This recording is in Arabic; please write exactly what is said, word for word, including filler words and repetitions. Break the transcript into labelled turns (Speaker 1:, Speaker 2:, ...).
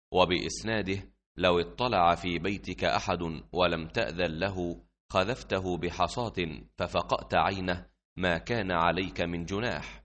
Speaker 1: وبإسناده: لو اطلع في بيتك أحد ولم تأذن له خذفته بحصاة ففقأت عينه ما كان عليك من جناح.